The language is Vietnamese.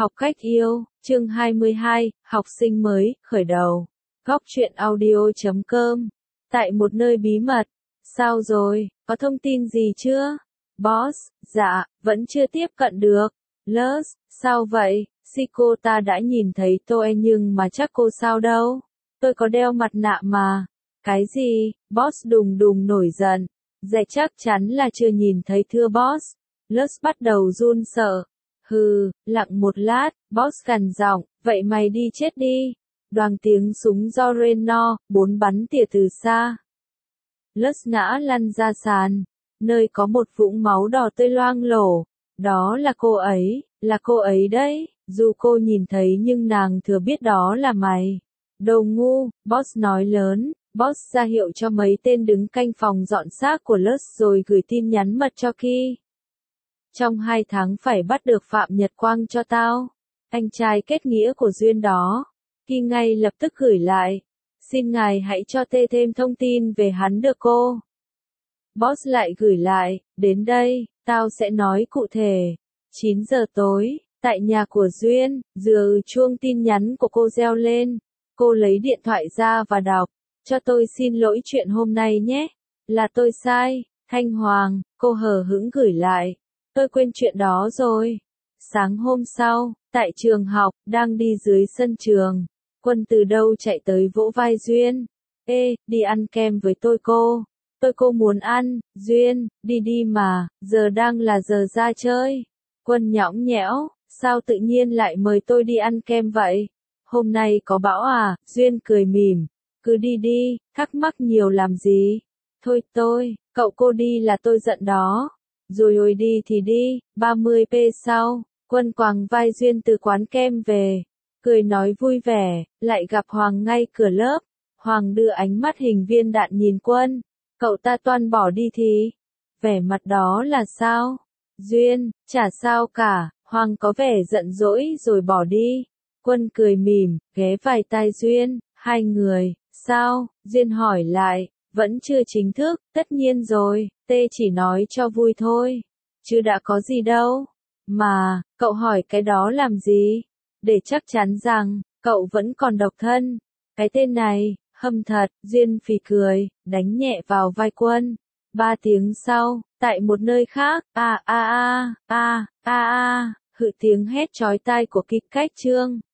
Học cách yêu, chương 22, học sinh mới, khởi đầu. Góc truyện audio.com. Tại một nơi bí mật. Sao rồi, có thông tin gì chưa? Boss, dạ, vẫn chưa tiếp cận được. Luz, sao vậy? Siko ta đã nhìn thấy tôi nhưng mà chắc cô sao đâu. Tôi có đeo mặt nạ mà. Cái gì? Boss đùng đùng nổi giận. Dạ chắc chắn là chưa nhìn thấy thưa boss. Luz bắt đầu run sợ. Hừ, lặng một lát, boss gằn giọng, vậy mày đi chết đi. Đoàng tiếng súng do Reno, 4 bắn tỉa từ xa. Luz ngã lăn ra sàn, nơi có một vũng máu đỏ tươi loang lổ. Đó là cô ấy đấy, dù cô nhìn thấy nhưng nàng thừa biết đó là mày. Đồ ngu, boss nói lớn, boss ra hiệu cho mấy tên đứng canh phòng dọn xác của Luz rồi gửi tin nhắn mật cho Ki. Trong 2 tháng phải bắt được Phạm Nhật Quang cho tao. Anh trai kết nghĩa của Duyên đó. Ki ngay lập tức gửi lại. Xin ngài hãy cho Tê thêm thông tin về hắn được cô. Boss lại gửi lại, đến đây, tao sẽ nói cụ thể. 9 giờ tối, tại nhà của Duyên, chuông tin nhắn của cô reo lên. Cô lấy điện thoại ra và đọc. Cho tôi xin lỗi chuyện hôm nay nhé. Là tôi sai, Thanh Hoàng, cô hờ hững gửi lại. Tôi quên chuyện đó rồi. Sáng hôm sau, tại trường học, đang đi dưới sân trường. Quân từ đâu chạy tới vỗ vai Duyên. Ê, đi ăn kem với tôi cô. Cô muốn ăn, Duyên, đi đi mà, giờ đang là giờ ra chơi. Quân nhõng nhẽo, sao tự nhiên lại mời tôi đi ăn kem vậy? Hôm nay có bão à? Duyên cười mỉm. Cứ đi đi, thắc mắc nhiều làm gì? Thôi cậu cô đi là tôi giận đó. Rồi ôi đi thì đi, 30p sau, Quân quàng vai Duyên từ quán kem về. Cười nói vui vẻ, lại gặp Hoàng ngay cửa lớp. Hoàng đưa ánh mắt hình viên đạn nhìn Quân. Cậu ta toan bỏ đi thì? Vẻ mặt đó là sao? Duyên, chả sao cả, Hoàng có vẻ giận dỗi rồi bỏ đi. Quân cười mỉm, ghé vai tai Duyên, hai người, sao? Duyên hỏi lại, vẫn chưa chính thức, tất nhiên rồi, Tê chỉ nói cho vui thôi. Chứ đã có gì đâu. Mà, cậu hỏi cái đó làm gì? Để chắc chắn rằng, cậu vẫn còn độc thân. Cái tên này, hâm thật, Duyên phì cười, đánh nhẹ vào vai Quân. 3 tiếng sau, tại một nơi khác, hự tiếng hét chói tai của kịch cách trương.